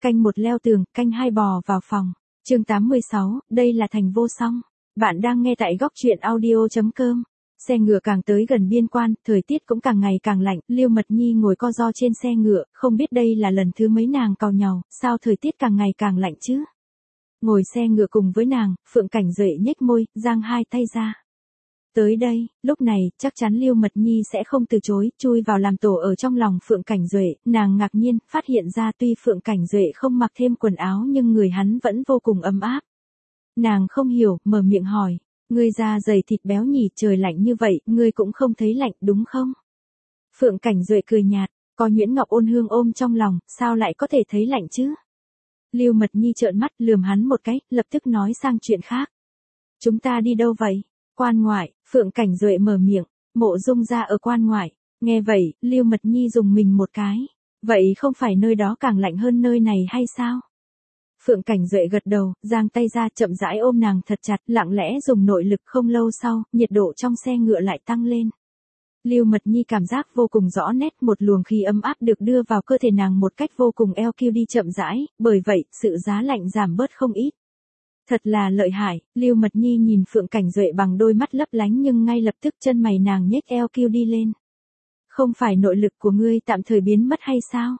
Canh một leo tường, canh hai bò vào phòng. Chương 86, đây là thành vô song. Bạn đang nghe tại góc truyện audio.com. Xe ngựa càng tới gần biên quan, thời tiết cũng càng ngày càng lạnh, Liêu Mật Nhi ngồi co ro trên xe ngựa, không biết đây là lần thứ mấy nàng càu nhàu, sao thời tiết càng ngày càng lạnh chứ? Ngồi xe ngựa cùng với nàng, Phượng Cảnh Duệ nhếch môi, giang hai tay ra. Tới đây, lúc này, chắc chắn Liêu Mật Nhi sẽ không từ chối, chui vào làm tổ ở trong lòng Phượng Cảnh Duệ, nàng ngạc nhiên, phát hiện ra tuy Phượng Cảnh Duệ không mặc thêm quần áo nhưng người hắn vẫn vô cùng ấm áp. Nàng không hiểu, mở miệng hỏi, ngươi da dày thịt béo nhỉ, trời lạnh như vậy, ngươi cũng không thấy lạnh đúng không? Phượng Cảnh Duệ cười nhạt, có Nhuyễn Ngọc Ôn Hương ôm trong lòng, sao lại có thể thấy lạnh chứ? Liêu Mật Nhi trợn mắt lườm hắn một cái, lập tức nói sang chuyện khác. Chúng ta đi đâu vậy? Quan ngoại, Phượng Cảnh Duệ mở miệng, Mộ Dung gia ở quan ngoại. Nghe vậy, Liêu Mật Nhi dùng mình một cái. Vậy không phải nơi đó càng lạnh hơn nơi này hay sao? Phượng Cảnh Duệ gật đầu, giang tay ra chậm rãi ôm nàng thật chặt, lặng lẽ dùng nội lực. Không lâu sau, nhiệt độ trong xe ngựa lại tăng lên. Liêu Mật Nhi cảm giác vô cùng rõ nét, một luồng khí ấm áp được đưa vào cơ thể nàng một cách vô cùng eo kiêu đi chậm rãi, bởi vậy, sự giá lạnh giảm bớt không ít. Thật là lợi hại, Liêu Mật Nhi nhìn Phượng Cảnh Duệ bằng đôi mắt lấp lánh nhưng ngay lập tức chân mày nàng nhếch eo kiêu đi lên. Không phải nội lực của ngươi tạm thời biến mất hay sao?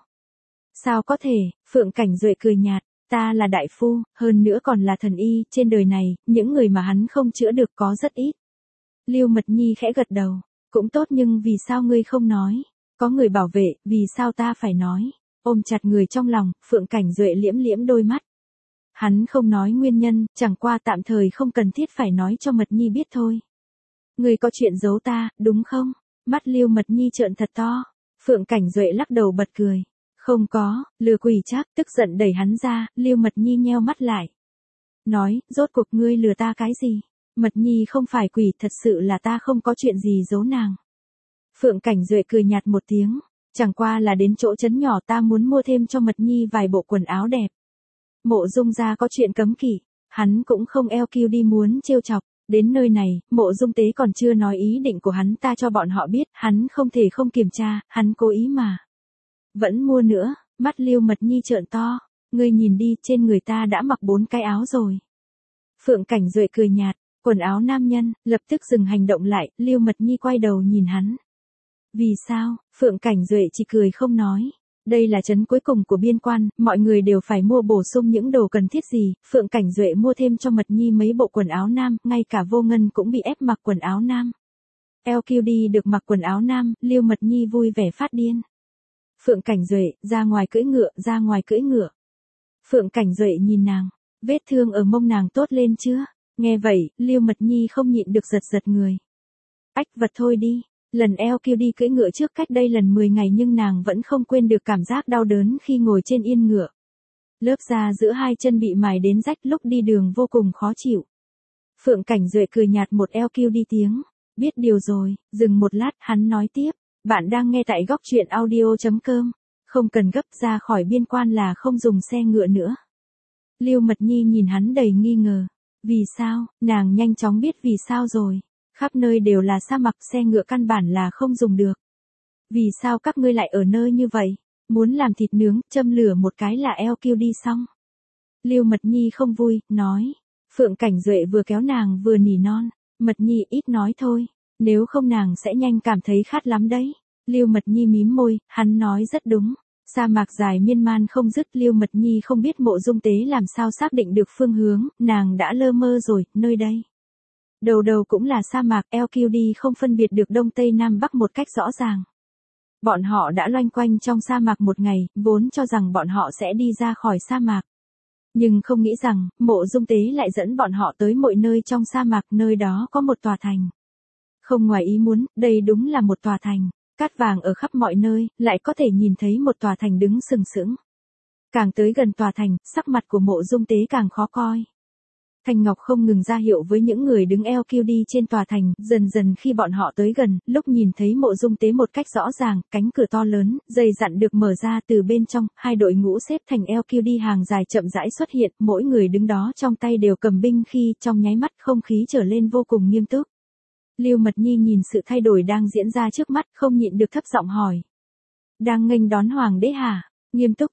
Sao có thể, Phượng Cảnh Duệ cười nhạt, ta là đại phu, hơn nữa còn là thần y, trên đời này, những người mà hắn không chữa được có rất ít. Liêu Mật Nhi khẽ gật đầu, cũng tốt nhưng vì sao ngươi không nói? Có người bảo vệ, vì sao ta phải nói? Ôm chặt người trong lòng, Phượng Cảnh Duệ liễm liễm đôi mắt. Hắn không nói nguyên nhân, chẳng qua tạm thời không cần thiết phải nói cho Mật Nhi biết thôi. Ngươi có chuyện giấu ta, đúng không? Mắt Liêu Mật Nhi trợn thật to. Phượng Cảnh Duệ lắc đầu bật cười. Không có, lừa quỷ chắc, tức giận đẩy hắn ra, Liêu Mật Nhi nheo mắt lại. Nói, rốt cuộc ngươi lừa ta cái gì? Mật Nhi không phải quỷ, thật sự là ta không có chuyện gì giấu nàng. Phượng Cảnh Duệ cười nhạt một tiếng. Chẳng qua là đến chỗ trấn nhỏ ta muốn mua thêm cho Mật Nhi vài bộ quần áo đẹp. Mộ Dung gia có chuyện cấm kỵ, hắn cũng không eo kiêu đi muốn trêu chọc, đến nơi này, Mộ Dung Tế còn chưa nói ý định của hắn ta cho bọn họ biết, hắn không thể không kiểm tra, hắn cố ý mà. Vẫn mua nữa, mắt Liêu Mật Nhi trợn to, ngươi nhìn đi, trên người ta đã mặc 4 cái áo rồi. Phượng Cảnh Duệ cười nhạt, quần áo nam nhân, lập tức dừng hành động lại, Liêu Mật Nhi quay đầu nhìn hắn. Vì sao? Phượng Cảnh Duệ chỉ cười không nói. Đây là trấn cuối cùng của biên quan, mọi người đều phải mua bổ sung những đồ cần thiết gì, Phượng Cảnh Duệ mua thêm cho Mật Nhi mấy bộ quần áo nam, ngay cả Vô Ngân cũng bị ép mặc quần áo nam. LQD được mặc quần áo nam, Liêu Mật Nhi vui vẻ phát điên. Phượng Cảnh Duệ, ra ngoài cưỡi ngựa, ra ngoài cưỡi ngựa. Phượng Cảnh Duệ nhìn nàng, vết thương ở mông nàng tốt lên chưa? Nghe vậy, Liêu Mật Nhi không nhịn được giật giật người. Ách vật thôi đi. Lần LQ đi cưỡi ngựa trước cách đây lần 10 ngày nhưng nàng vẫn không quên được cảm giác đau đớn khi ngồi trên yên ngựa. Lớp da giữa hai chân bị mài đến rách lúc đi đường vô cùng khó chịu. Phượng Cảnh Duệ cười nhạt một LQ đi tiếng. Biết điều rồi, dừng một lát hắn nói tiếp. Bạn đang nghe tại góc truyện audio.com. Không cần gấp, ra khỏi biên quan là không dùng xe ngựa nữa. Liêu Mật Nhi nhìn hắn đầy nghi ngờ. Vì sao? Nàng nhanh chóng biết vì sao rồi. Khắp nơi đều là sa mạc, xe ngựa căn bản là không dùng được. Vì sao các ngươi lại ở nơi như vậy? Muốn làm thịt nướng, châm lửa một cái là LQ đi xong. Liêu Mật Nhi không vui, nói. Phượng Cảnh Duệ vừa kéo nàng vừa nỉ non. Mật Nhi ít nói thôi. Nếu không nàng sẽ nhanh cảm thấy khát lắm đấy. Liêu Mật Nhi mím môi, hắn nói rất đúng. Sa mạc dài miên man không dứt, Liêu Mật Nhi không biết Mộ Dung Tế làm sao xác định được phương hướng, nàng đã lơ mơ rồi, nơi đây. Đầu đầu cũng là sa mạc, LQD không phân biệt được Đông Tây Nam Bắc một cách rõ ràng. Bọn họ đã loanh quanh trong sa mạc một ngày, vốn cho rằng bọn họ sẽ đi ra khỏi sa mạc. Nhưng không nghĩ rằng, Mộ Dung Tế lại dẫn bọn họ tới mọi nơi trong sa mạc, nơi đó có một tòa thành. Không ngoài ý muốn, đây đúng là một tòa thành. Cát vàng ở khắp mọi nơi, lại có thể nhìn thấy một tòa thành đứng sừng sững. Càng tới gần tòa thành, sắc mặt của Mộ Dung Tế càng khó coi. Thanh Ngọc không ngừng ra hiệu với những người đứng LQD trên tòa thành, dần dần khi bọn họ tới gần, lúc nhìn thấy Mộ Dung Tế một cách rõ ràng, cánh cửa to lớn, dày dặn được mở ra từ bên trong, hai đội ngũ xếp thành LQD hàng dài chậm rãi xuất hiện, mỗi người đứng đó trong tay đều cầm binh khi trong nháy mắt không khí trở lên vô cùng nghiêm túc. Liêu Mật Nhi nhìn sự thay đổi đang diễn ra trước mắt, không nhịn được thấp giọng hỏi. Đang nghênh đón hoàng đế hả? Nghiêm túc thế,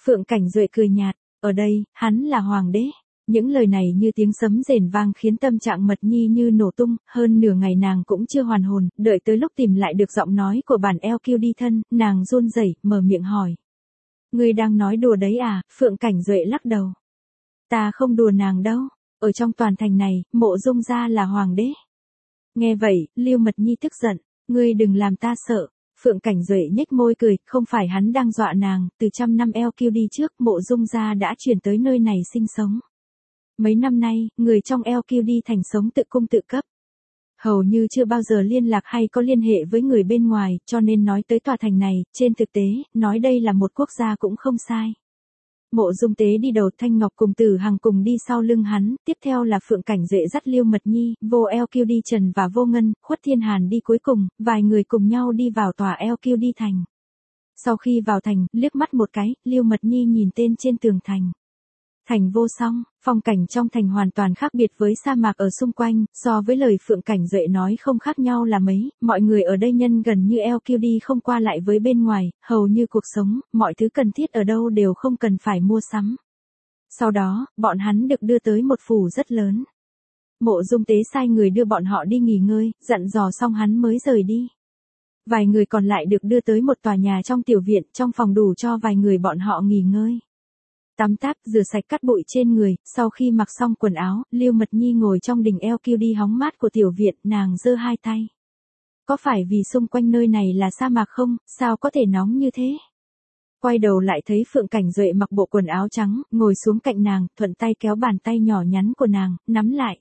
Phượng Cảnh Duệ cười nhạt, ở đây, hắn là hoàng đế. Những lời này như tiếng sấm rền vang khiến tâm trạng Mật Nhi như nổ tung, hơn nửa ngày nàng cũng chưa hoàn hồn, đợi tới lúc tìm lại được giọng nói của bản LQ đi thân, nàng run rẩy, mở miệng hỏi. Ngươi đang nói đùa đấy à? Phượng Cảnh Duệ lắc đầu. Ta không đùa nàng đâu, ở trong toàn thành này, Mộ Dung gia là hoàng đế. Nghe vậy, Lưu Mật Nhi tức giận, ngươi đừng làm ta sợ. Phượng Cảnh Duệ nhếch môi cười, không phải hắn đang dọa nàng, từ trăm năm LQ đi trước, Mộ Dung gia đã chuyển tới nơi này sinh sống. Mấy năm nay, người trong LQ đi thành sống tự cung tự cấp. Hầu như chưa bao giờ liên lạc hay có liên hệ với người bên ngoài, cho nên nói tới tòa thành này, trên thực tế, nói đây là một quốc gia cũng không sai. Mộ Dung Tế đi đầu, Thanh Ngọc cùng Tử Hằng cùng đi sau lưng hắn, tiếp theo là Phượng Cảnh Duệ dắt Lưu Mật Nhi, Vô LQ đi Trần và Vô Ngân, Khuất Thiên Hàn đi cuối cùng, vài người cùng nhau đi vào tòa LQ đi thành. Sau khi vào thành, liếc mắt một cái, Lưu Mật Nhi nhìn tên trên tường thành. Thành Vô Song, phong cảnh trong thành hoàn toàn khác biệt với sa mạc ở xung quanh, so với lời Phượng Cảnh Duệ nói không khác nhau là mấy, mọi người ở đây nhân gần như LQD không qua lại với bên ngoài, hầu như cuộc sống, mọi thứ cần thiết ở đâu đều không cần phải mua sắm. Sau đó, bọn hắn được đưa tới một phủ rất lớn. Mộ Dung Tế sai người đưa bọn họ đi nghỉ ngơi, dặn dò xong hắn mới rời đi. Vài người còn lại được đưa tới một tòa nhà trong tiểu viện, trong phòng đủ cho vài người bọn họ nghỉ ngơi. Tắm táp, rửa sạch cát bụi trên người, sau khi mặc xong quần áo, Lưu Mật Nhi ngồi trong đình LQ đi hóng mát của tiểu viện, nàng giơ hai tay. Có phải vì xung quanh nơi này là sa mạc không, sao có thể nóng như thế? Quay đầu lại thấy Phượng Cảnh Duệ mặc bộ quần áo trắng, ngồi xuống cạnh nàng, thuận tay kéo bàn tay nhỏ nhắn của nàng, nắm lại.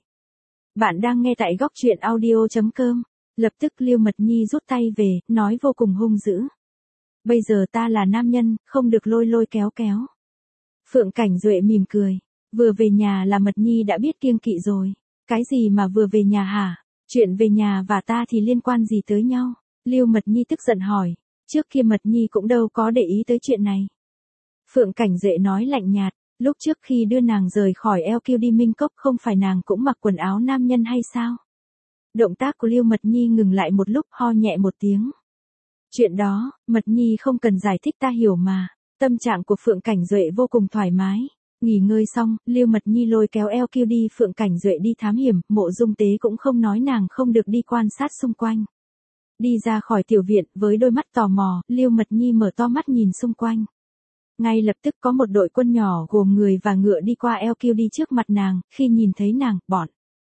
Bạn đang nghe tại góc truyện audio.com. Lập tức Lưu Mật Nhi rút tay về, nói vô cùng hung dữ. Bây giờ ta là nam nhân, không được lôi lôi kéo kéo. Phượng Cảnh Duệ mỉm cười. Vừa về nhà là Mật Nhi đã biết kiêng kỵ rồi. Cái gì mà vừa về nhà hả? Chuyện về nhà và ta thì liên quan gì tới nhau? Lưu Mật Nhi tức giận hỏi. Trước kia Mật Nhi cũng đâu có để ý tới chuyện này. Phượng Cảnh Duệ nói lạnh nhạt. Lúc trước khi đưa nàng rời khỏi LQ đi Minh Cốc không phải nàng cũng mặc quần áo nam nhân hay sao? Động tác của Lưu Mật Nhi ngừng lại một lúc, ho nhẹ một tiếng. Chuyện đó, Mật Nhi không cần giải thích, ta hiểu mà. Tâm trạng của Phượng Cảnh Duệ vô cùng thoải mái. Nghỉ ngơi xong, Lưu Mật Nhi lôi kéo LQ đi Phượng Cảnh Duệ đi thám hiểm, Mộ Dung Tế cũng không nói nàng không được đi quan sát xung quanh. Đi ra khỏi tiểu viện, với đôi mắt tò mò, Lưu Mật Nhi mở to mắt nhìn xung quanh. Ngay lập tức có một đội quân nhỏ gồm người và ngựa đi qua LQ đi trước mặt nàng, khi nhìn thấy nàng, bọn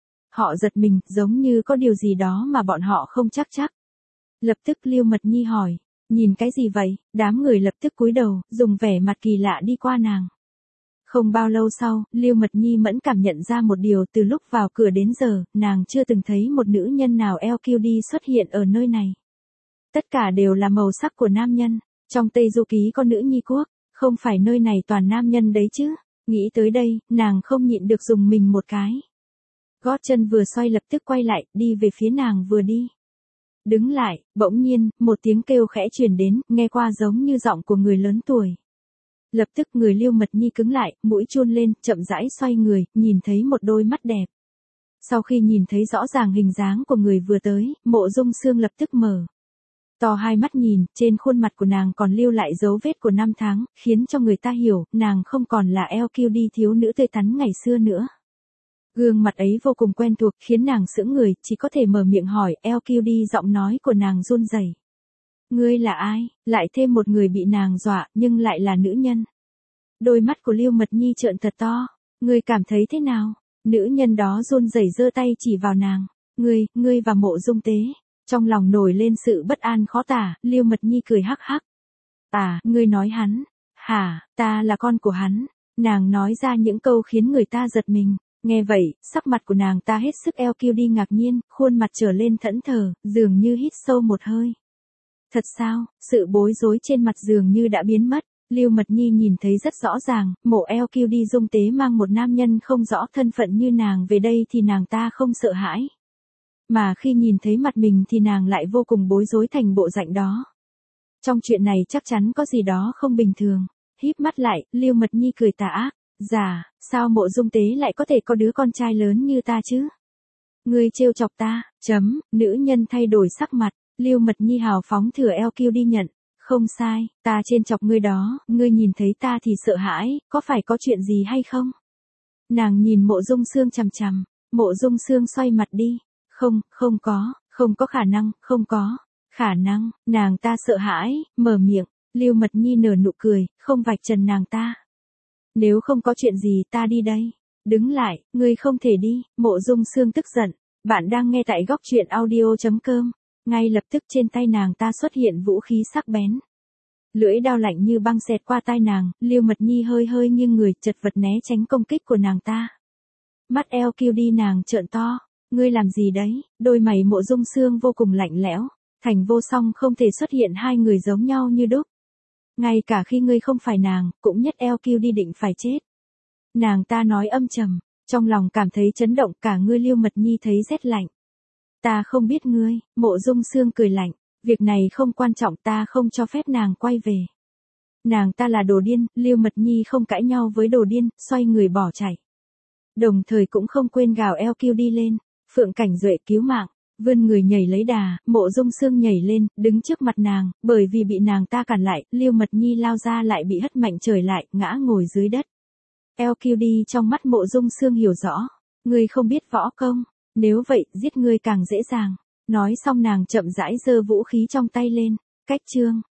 họ giật mình, giống như có điều gì đó mà bọn họ không chắc. Lập tức Lưu Mật Nhi hỏi. Nhìn cái gì vậy? Đám người lập tức cúi đầu, dùng vẻ mặt kỳ lạ đi qua nàng. Không bao lâu sau, Lưu Mật Nhi mẫn cảm nhận ra một điều, từ lúc vào cửa đến giờ, nàng chưa từng thấy một nữ nhân nào LQD xuất hiện ở nơi này. Tất cả đều là màu sắc của nam nhân. Trong Tây Du Ký có nữ nhi quốc, không phải nơi này toàn nam nhân đấy chứ. Nghĩ tới đây, nàng không nhịn được dùng mình một cái. Gót chân vừa xoay lập tức quay lại, đi về phía nàng vừa đi. Đứng lại, bỗng nhiên, một tiếng kêu khẽ truyền đến, nghe qua giống như giọng của người lớn tuổi. Lập tức người Lưu Mật Nhi cứng lại, mũi chun lên, chậm rãi xoay người, nhìn thấy một đôi mắt đẹp. Sau khi nhìn thấy rõ ràng hình dáng của người vừa tới, Mộ Dung Sương lập tức mở to hai mắt nhìn, trên khuôn mặt của nàng còn lưu lại dấu vết của năm tháng, khiến cho người ta hiểu, nàng không còn là LQD thiếu nữ tươi tắn ngày xưa nữa. Gương mặt ấy vô cùng quen thuộc, khiến nàng sững người, chỉ có thể mở miệng hỏi, LQD giọng nói của nàng run rẩy. Ngươi là ai? Lại thêm một người bị nàng dọa, nhưng lại là nữ nhân. Đôi mắt của Lưu Mật Nhi trợn thật to. Ngươi cảm thấy thế nào? Nữ nhân đó run rẩy giơ tay chỉ vào nàng. Ngươi và Mộ Dung Tế. Trong lòng nổi lên sự bất an khó tả, Lưu Mật Nhi cười hắc hắc. À, ngươi nói hắn. Hả, ta là con của hắn. Nàng nói ra những câu khiến người ta giật mình. Nghe vậy, sắc mặt của nàng ta hết sức LQD ngạc nhiên, khuôn mặt trở lên thẫn thờ, dường như hít sâu một hơi. Thật sao? Sự bối rối trên mặt dường như đã biến mất. Lưu Mật Nhi nhìn thấy rất rõ ràng, Mộ LQD Dung Tế mang một nam nhân không rõ thân phận như nàng về đây thì nàng ta không sợ hãi. Mà khi nhìn thấy mặt mình thì nàng lại vô cùng bối rối thành bộ dạng đó. Trong chuyện này chắc chắn có gì đó không bình thường. Híp mắt lại, Lưu Mật Nhi cười tà ác. Dạ, sao Mộ Dung Tế lại có thể có đứa con trai lớn như ta chứ? Ngươi trêu chọc ta, nữ nhân thay đổi sắc mặt, Lưu Mật Nhi hào phóng thừa LQ đi nhận. Không sai, ta trêu chọc ngươi đó, ngươi nhìn thấy ta thì sợ hãi, có phải có chuyện gì hay không? Nàng nhìn Mộ Dung Sương chằm chằm, Mộ Dung Sương xoay mặt đi. Không, không có khả năng, không có. Khả năng, nàng ta sợ hãi, mở miệng, Lưu Mật Nhi nở nụ cười, không vạch trần nàng ta. Nếu không có chuyện gì ta đi đây. Đứng lại, ngươi không thể đi, Mộ Dung Sương tức giận. Bạn đang nghe tại góc truyện audio.com. Ngay lập tức trên tay nàng ta xuất hiện vũ khí sắc bén. Lưỡi đao lạnh như băng xẹt qua tai nàng, Lưu Mật Nhi hơi hơi nghiêng người, chật vật né tránh công kích của nàng ta. Mắt LQD nàng trợn to, ngươi làm gì đấy? Đôi mày Mộ Dung Sương vô cùng lạnh lẽo, Thành Vô Song không thể xuất hiện hai người giống nhau như đúc. Ngay cả khi ngươi không phải nàng, cũng nhất LQD định phải chết. Nàng ta nói âm trầm, trong lòng cảm thấy chấn động, cả ngươi Lưu Mật Nhi thấy rét lạnh. Ta không biết ngươi, Mộ Dung Sương cười lạnh, việc này không quan trọng, ta không cho phép nàng quay về. Nàng ta là đồ điên, Lưu Mật Nhi không cãi nhau với đồ điên, xoay người bỏ chạy. Đồng thời cũng không quên gào LQ đi lên, Phượng Cảnh Duệ cứu mạng, vươn người nhảy lấy đà, Mộ Dung Sương nhảy lên, đứng trước mặt nàng, bởi vì bị nàng ta cản lại, Lưu Mật Nhi lao ra lại bị hất mạnh trời lại, ngã ngồi dưới đất. LQD trong mắt Mộ Dung Sương hiểu rõ, ngươi không biết võ công, nếu vậy, giết ngươi càng dễ dàng. Nói xong nàng chậm rãi giơ vũ khí trong tay lên, cách chương.